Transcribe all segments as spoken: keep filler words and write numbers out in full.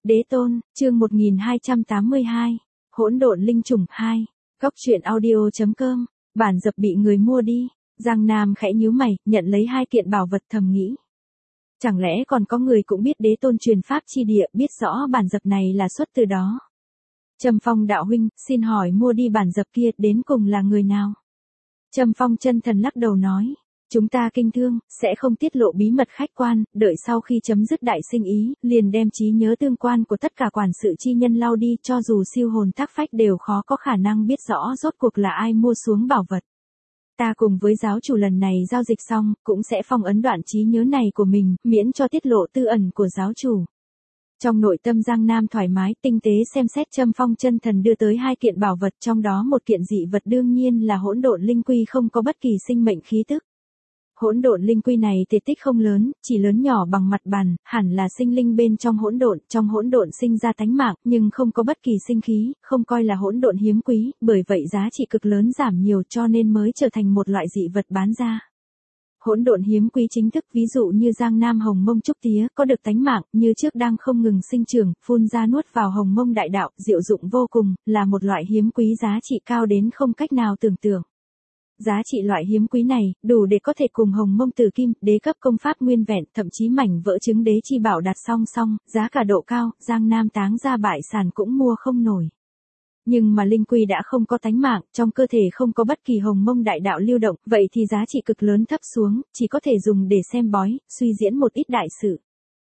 Đế tôn, chương một nghìn hai trăm tám mươi hai. Hỗn độn linh trùng hai. Góc truyện audio.com. Bản dập bị người mua đi. Giang Nam khẽ nhíu mày, nhận lấy hai kiện bảo vật thầm nghĩ. Chẳng lẽ còn có người cũng biết đế tôn truyền pháp chi địa, biết rõ bản dập này là xuất từ đó. Trầm Phong đạo huynh, xin hỏi mua đi bản dập kia đến cùng là người nào? Trầm Phong chân thần lắc đầu nói. Chúng ta kinh thương, sẽ không tiết lộ bí mật khách quan, đợi sau khi chấm dứt đại sinh ý, liền đem trí nhớ tương quan của tất cả quản sự chi nhân lau đi, cho dù siêu hồn thác phách đều khó có khả năng biết rõ rốt cuộc là ai mua xuống bảo vật. Ta cùng với giáo chủ lần này giao dịch xong, cũng sẽ phong ấn đoạn trí nhớ này của mình, miễn cho tiết lộ tư ẩn của giáo chủ. Trong nội tâm Giang Nam thoải mái, tinh tế xem xét Trầm Phong chân thần đưa tới hai kiện bảo vật, trong đó một kiện dị vật đương nhiên là hỗn độn linh quy không có bất kỳ sinh mệnh khí tức. Hỗn độn linh quy này thể tích không lớn, chỉ lớn nhỏ bằng mặt bàn, hẳn là sinh linh bên trong hỗn độn, trong hỗn độn sinh ra tánh mạng, nhưng không có bất kỳ sinh khí, không coi là hỗn độn hiếm quý, bởi vậy giá trị cực lớn giảm nhiều cho nên mới trở thành một loại dị vật bán ra. Hỗn độn hiếm quý chính thức ví dụ như Giang Nam hồng mông trúc tía, có được tánh mạng, như trước đang không ngừng sinh trưởng, phun ra nuốt vào hồng mông đại đạo, diệu dụng vô cùng, là một loại hiếm quý giá trị cao đến không cách nào tưởng tượng. Giá trị loại hiếm quý này, đủ để có thể cùng hồng mông tử kim, đế cấp công pháp nguyên vẹn, thậm chí mảnh vỡ chứng đế chi bảo đặt song song, giá cả độ cao, Giang Nam táng ra bại sản cũng mua không nổi. Nhưng mà linh quy đã không có tánh mạng, trong cơ thể không có bất kỳ hồng mông đại đạo lưu động, vậy thì giá trị cực lớn thấp xuống, chỉ có thể dùng để xem bói, suy diễn một ít đại sự.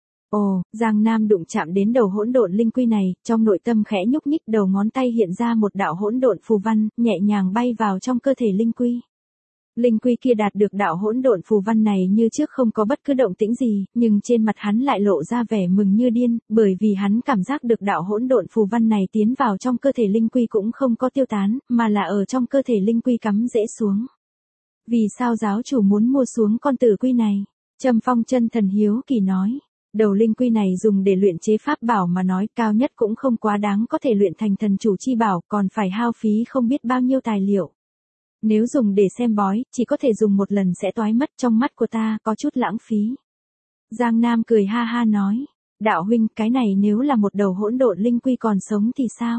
Ồ, Giang Nam đụng chạm đến đầu hỗn độn linh quy này, trong nội tâm khẽ nhúc nhích, đầu ngón tay hiện ra một đạo hỗn độn phù văn, nhẹ nhàng bay vào trong cơ thể linh quy. Linh quy kia đạt được đạo hỗn độn phù văn này như trước không có bất cứ động tĩnh gì, nhưng trên mặt hắn lại lộ ra vẻ mừng như điên, bởi vì hắn cảm giác được đạo hỗn độn phù văn này tiến vào trong cơ thể linh quy cũng không có tiêu tán, mà là ở trong cơ thể linh quy cắm rễ xuống. Vì sao giáo chủ muốn mua xuống con tử quy này? Trầm Phong chân thần hiếu kỳ nói. Đầu linh quy này dùng để luyện chế pháp bảo mà nói, cao nhất cũng không quá đáng có thể luyện thành thần chủ chi bảo, còn phải hao phí không biết bao nhiêu tài liệu. Nếu dùng để xem bói, chỉ có thể dùng một lần sẽ toái mất, trong mắt của ta có chút lãng phí. Giang Nam cười ha ha nói, đạo huynh, cái này nếu là một đầu hỗn độn linh quy còn sống thì sao?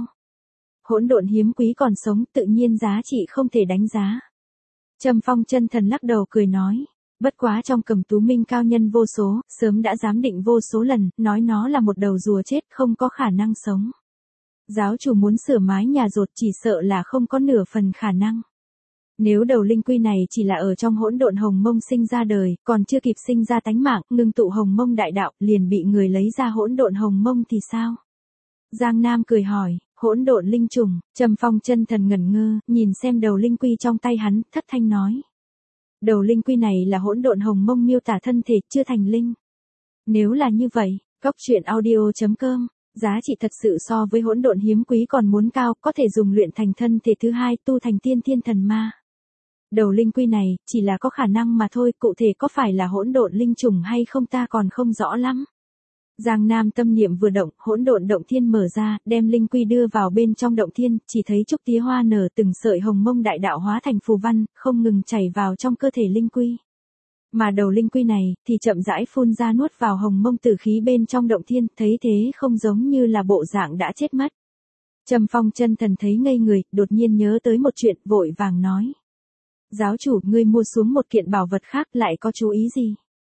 Hỗn độn hiếm quý còn sống, tự nhiên giá trị không thể đánh giá. Trầm Phong chân thần lắc đầu cười nói. Bất quá trong Cẩm Tú Minh cao nhân vô số, sớm đã giám định vô số lần, nói nó là một đầu rùa chết, không có khả năng sống. Giáo chủ muốn sửa mái nhà rột chỉ sợ là không có nửa phần khả năng. Nếu đầu linh quy này chỉ là ở trong hỗn độn hồng mông sinh ra đời, còn chưa kịp sinh ra tánh mạng, ngưng tụ hồng mông đại đạo, liền bị người lấy ra hỗn độn hồng mông thì sao? Giang Nam cười hỏi, hỗn độn linh trùng, Trầm Phong chân thần ngẩn ngơ, nhìn xem đầu linh quy trong tay hắn, thất thanh nói. Đầu linh quy này là hỗn độn hồng mông miêu tả thân thể, chưa thành linh. Nếu là như vậy, góc truyện audio.com, giá trị thật sự so với hỗn độn hiếm quý còn muốn cao, có thể dùng luyện thành thân thể thứ hai, tu thành tiên thiên thần ma. Đầu linh quy này, chỉ là có khả năng mà thôi, cụ thể có phải là hỗn độn linh trùng hay không ta còn không rõ lắm. Giang Nam tâm niệm vừa động, hỗn độn động thiên mở ra, đem linh quy đưa vào bên trong động thiên, chỉ thấy trúc tía hoa nở, từng sợi hồng mông đại đạo hóa thành phù văn, không ngừng chảy vào trong cơ thể linh quy. Mà đầu linh quy này, thì chậm rãi phun ra nuốt vào hồng mông tử khí bên trong động thiên, thấy thế không giống như là bộ dạng đã chết mất. Trầm Phong chân thần thấy ngây người, đột nhiên nhớ tới một chuyện, vội vàng nói. Giáo chủ, ngươi mua xuống một kiện bảo vật khác, lại có chú ý gì?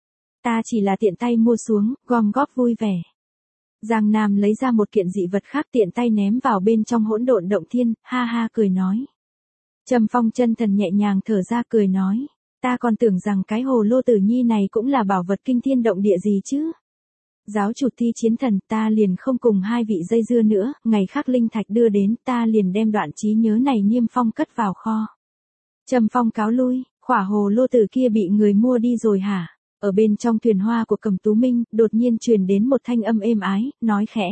Ta chỉ là tiện tay mua xuống, gom góp vui vẻ. Giang Nam lấy ra một kiện dị vật khác tiện tay ném vào bên trong hỗn độn động thiên, ha ha cười nói. Trầm Phong chân thần nhẹ nhàng thở ra cười nói. Ta còn tưởng rằng cái hồ lô tử nhi này cũng là bảo vật kinh thiên động địa gì chứ. Giáo chủ Thi Chiến Thần, ta liền không cùng hai vị dây dưa nữa, ngày khác linh thạch đưa đến, ta liền đem đoạn trí nhớ này niêm phong cất vào kho. Trầm Phong cáo lui, khỏa hồ lô tử kia bị người mua đi rồi hả? Ở bên trong thuyền hoa của Cẩm Tú Minh, đột nhiên truyền đến một thanh âm êm ái, nói khẽ.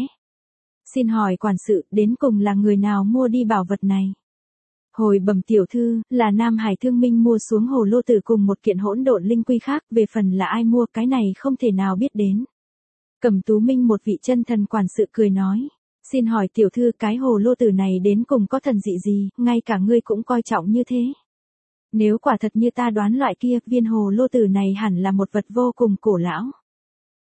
Xin hỏi quản sự, đến cùng là người nào mua đi bảo vật này? Hồi bẩm tiểu thư, là Nam Hải Thương Minh mua xuống hồ lô tử cùng một kiện hỗn độn linh quy khác, về phần là ai mua cái này không thể nào biết đến. Cẩm Tú Minh một vị chân thần quản sự cười nói. Xin hỏi tiểu thư, cái hồ lô tử này đến cùng có thần dị gì, ngay cả ngươi cũng coi trọng như thế. Nếu quả thật như ta đoán loại kia, viên hồ lô tử này hẳn là một vật vô cùng cổ lão.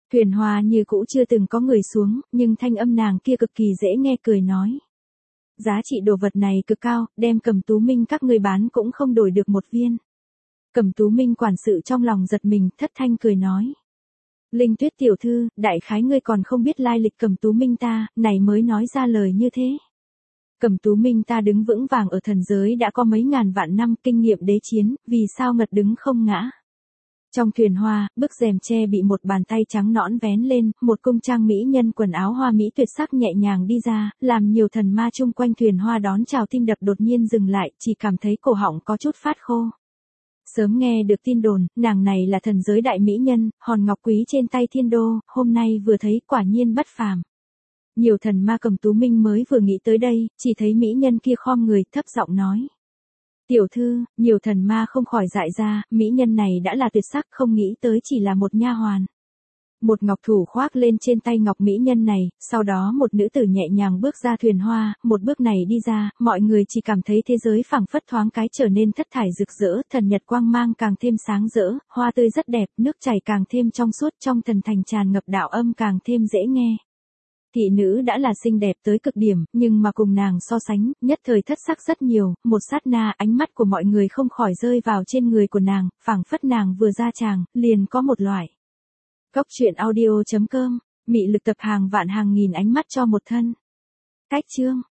Thuyền hoa như cũ chưa từng có người xuống, nhưng thanh âm nàng kia cực kỳ dễ nghe cười nói. Giá trị đồ vật này cực cao, đem Cầm Tú Minh các ngươi bán cũng không đổi được một viên. Cầm Tú Minh quản sự trong lòng giật mình, thất thanh cười nói. Linh Tuyết tiểu thư, đại khái ngươi còn không biết lai lịch Cầm Tú Minh ta, này mới nói ra lời như thế. Cầm Tú Minh ta đứng vững vàng ở thần giới đã có mấy ngàn vạn năm kinh nghiệm đế chiến, vì sao ngật đứng không ngã. Trong thuyền hoa, bức rèm tre bị một bàn tay trắng nõn vén lên, một cung trang mỹ nhân quần áo hoa mỹ tuyệt sắc nhẹ nhàng đi ra, làm nhiều thần ma chung quanh thuyền hoa đón chào tim đập đột nhiên dừng lại, chỉ cảm thấy cổ họng có chút phát khô. Sớm nghe được tin đồn, nàng này là thần giới đại mỹ nhân, hòn ngọc quý trên tay thiên đô, hôm nay vừa thấy quả nhiên bất phàm. Nhiều thần ma Cầm Tú Minh mới vừa nghĩ tới đây, chỉ thấy mỹ nhân kia khom người thấp giọng nói. Tiểu thư, nhiều thần ma không khỏi dại ra, mỹ nhân này đã là tuyệt sắc không nghĩ tới chỉ là một nha hoàn. Một ngọc thủ khoác lên trên tay ngọc mỹ nhân này, sau đó một nữ tử nhẹ nhàng bước ra thuyền hoa, một bước này đi ra, mọi người chỉ cảm thấy thế giới phẳng phất thoáng cái trở nên thất thải rực rỡ, thần nhật quang mang càng thêm sáng rỡ, hoa tươi rất đẹp, nước chảy càng thêm trong suốt, trong thần thành tràn ngập đạo âm càng thêm dễ nghe. Thị nữ đã là xinh đẹp tới cực điểm, nhưng mà cùng nàng so sánh, nhất thời thất sắc rất nhiều, một sát na ánh mắt của mọi người không khỏi rơi vào trên người của nàng, phảng phất nàng vừa ra tràng, liền có một loại. Góc truyện audio chấm com, mị lực tập hàng vạn hàng nghìn ánh mắt cho một thân. Cách chương